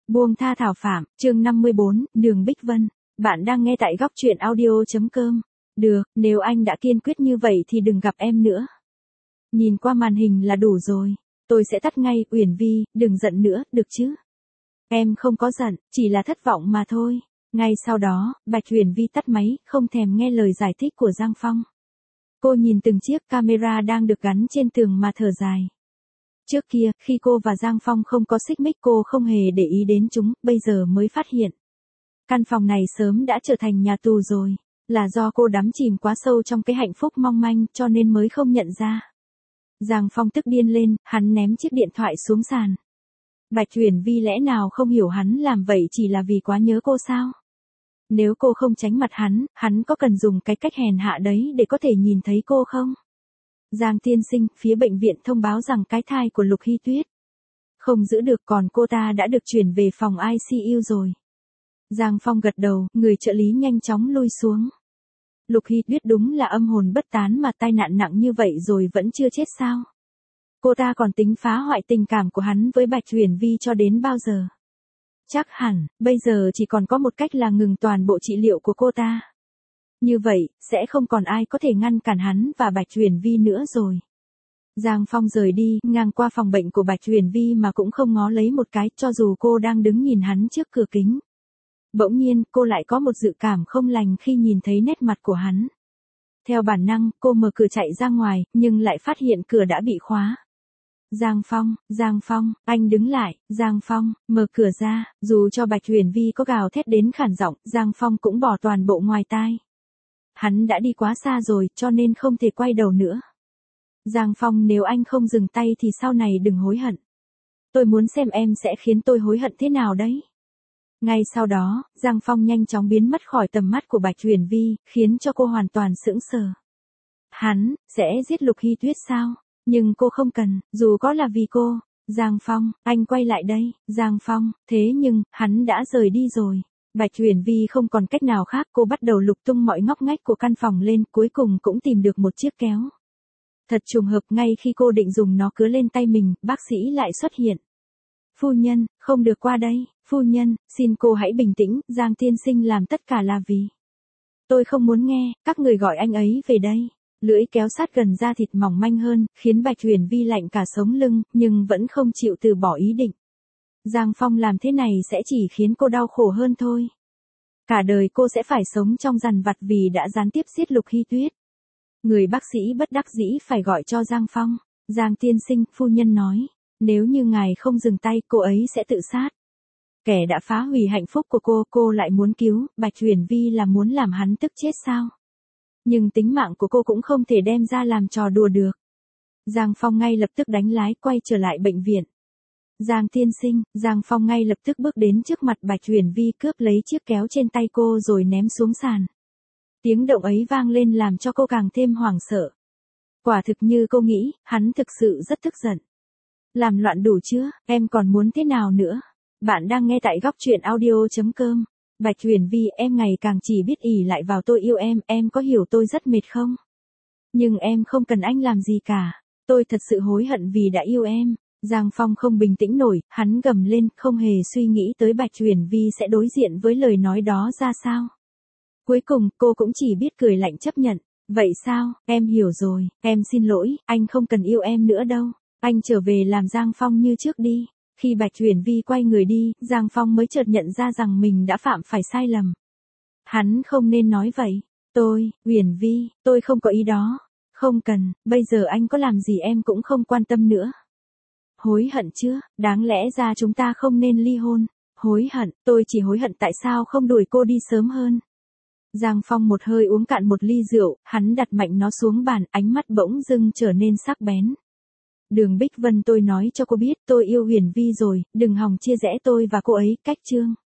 Buông tha Thảo Phạm, chương 54, Đường Bích Vân. Bạn đang nghe tại góc truyện audio.com. Được, nếu anh đã kiên quyết như vậy thì đừng gặp em nữa. Nhìn qua màn hình là đủ rồi. Tôi sẽ tắt ngay. Uyển Vi, đừng giận nữa, được chứ? Em không có giận, chỉ là thất vọng mà thôi. Ngay sau đó, Bạch Uyển Vi tắt máy, không thèm nghe lời giải thích của Giang Phong. Cô nhìn từng chiếc camera đang được gắn trên tường mà thở dài. Trước kia, khi cô và Giang Phong không có xích mích cô không hề để ý đến chúng, bây giờ mới phát hiện. Căn phòng này sớm đã trở thành nhà tù rồi, là do cô đắm chìm quá sâu trong cái hạnh phúc mong manh cho nên mới không nhận ra. Giang Phong tức điên lên, hắn ném chiếc điện thoại xuống sàn. Bạch Uyển Vi lẽ nào không hiểu hắn làm vậy chỉ là vì quá nhớ cô sao? Nếu cô không tránh mặt hắn có cần dùng cái cách hèn hạ đấy để có thể nhìn thấy cô không? Giang tiên sinh, phía bệnh viện thông báo rằng cái thai của Lục Hy Tuyết không giữ được, còn cô ta đã được chuyển về phòng ICU rồi. Giang Phong gật đầu, người trợ lý nhanh chóng lui xuống. Lục Hy Tuyết đúng là âm hồn bất tán mà tai nạn nặng như vậy rồi vẫn chưa chết sao? Cô ta còn tính phá hoại tình cảm của hắn với Bạch Uyển Vi cho đến bao giờ? Chắc hẳn, bây giờ chỉ còn có một cách là ngừng toàn bộ trị liệu của cô ta. Như vậy, sẽ không còn ai có thể ngăn cản hắn và Bạch Uyển Vi nữa rồi. Giang Phong rời đi, ngang qua phòng bệnh của Bạch Uyển Vi mà cũng không ngó lấy một cái, cho dù cô đang đứng nhìn hắn trước cửa kính. Bỗng nhiên, cô lại có một dự cảm không lành khi nhìn thấy nét mặt của hắn. Theo bản năng, cô mở cửa chạy ra ngoài, nhưng lại phát hiện cửa đã bị khóa. Giang Phong, anh đứng lại. Giang Phong, mở cửa ra. Dù cho Bạch Uyển Vi có gào thét đến khản giọng, Giang Phong cũng bỏ toàn bộ ngoài tai. Hắn đã đi quá xa rồi, cho nên không thể quay đầu nữa. Giang Phong, nếu anh không dừng tay thì sau này đừng hối hận. Tôi muốn xem em sẽ khiến tôi hối hận thế nào đấy. Ngay sau đó, Giang Phong nhanh chóng biến mất khỏi tầm mắt của Bạch Uyển Vi, khiến cho cô hoàn toàn sững sờ. Hắn sẽ giết Lục Hy Tuyết sao? Nhưng cô không cần, dù có là vì cô. Giang Phong, anh quay lại đây. Giang Phong, thế nhưng, hắn đã rời đi rồi. Bạch Uyển Vi không còn cách nào khác, cô bắt đầu lục tung mọi ngóc ngách của căn phòng lên, cuối cùng cũng tìm được một chiếc kéo. Thật trùng hợp, ngay khi cô định dùng nó cứa lên tay mình, bác sĩ lại xuất hiện. Phu nhân, không được qua đây. Phu nhân, xin cô hãy bình tĩnh, Giang tiên sinh làm tất cả là vì. Tôi không muốn nghe, các người gọi anh ấy về đây. Lưỡi kéo sát gần da thịt mỏng manh hơn, khiến Bạch Uyển Vi lạnh cả sống lưng, nhưng vẫn không chịu từ bỏ ý định. Giang Phong làm thế này sẽ chỉ khiến cô đau khổ hơn thôi. Cả đời cô sẽ phải sống trong dằn vặt vì đã gián tiếp giết Lục Hy Tuyết. Người bác sĩ bất đắc dĩ phải gọi cho Giang Phong. Giang tiên sinh, phu nhân nói, nếu như ngài không dừng tay, cô ấy sẽ tự sát. Kẻ đã phá hủy hạnh phúc của cô lại muốn cứu. Bạch Uyển Vi là muốn làm hắn tức chết sao? Nhưng tính mạng của cô cũng không thể đem ra làm trò đùa được. Giang Phong ngay lập tức đánh lái quay trở lại bệnh viện. Giang tiên sinh, Giang Phong ngay lập tức bước đến trước mặt Bạch Uyển Vi, cướp lấy chiếc kéo trên tay cô rồi ném xuống sàn. Tiếng động ấy vang lên làm cho cô càng thêm hoảng sợ. Quả thực như cô nghĩ, hắn thực sự rất tức giận. Làm loạn đủ chưa, em còn muốn thế nào nữa? Bạn đang nghe tại góc truyện audio.com. Bạch Uyển Vi, em ngày càng chỉ biết ỷ lại vào tôi yêu em có hiểu tôi rất mệt không? Nhưng em không cần anh làm gì cả. Tôi thật sự hối hận vì đã yêu em. Giang Phong không bình tĩnh nổi, hắn gầm lên, không hề suy nghĩ tới Bạch Uyển Vi sẽ đối diện với lời nói đó ra sao. Cuối cùng, cô cũng chỉ biết cười lạnh chấp nhận. Vậy sao, em hiểu rồi, em xin lỗi, anh không cần yêu em nữa đâu. Anh trở về làm Giang Phong như trước đi. Khi Bạch Uyển Vi quay người đi, Giang Phong mới chợt nhận ra rằng mình đã phạm phải sai lầm. Hắn không nên nói vậy. Uyển Vi, tôi không có ý đó. Không cần, bây giờ anh có làm gì em cũng không quan tâm nữa. Hối hận chưa, đáng lẽ ra chúng ta không nên ly hôn. Hối hận, tôi chỉ hối hận tại sao không đuổi cô đi sớm hơn. Giang Phong một hơi uống cạn một ly rượu, hắn đặt mạnh nó xuống bàn, ánh mắt bỗng dưng trở nên sắc bén. Đường Bích Vân, tôi nói cho cô biết tôi yêu Uyển Vi rồi, đừng hòng chia rẽ tôi và cô ấy. Cách chương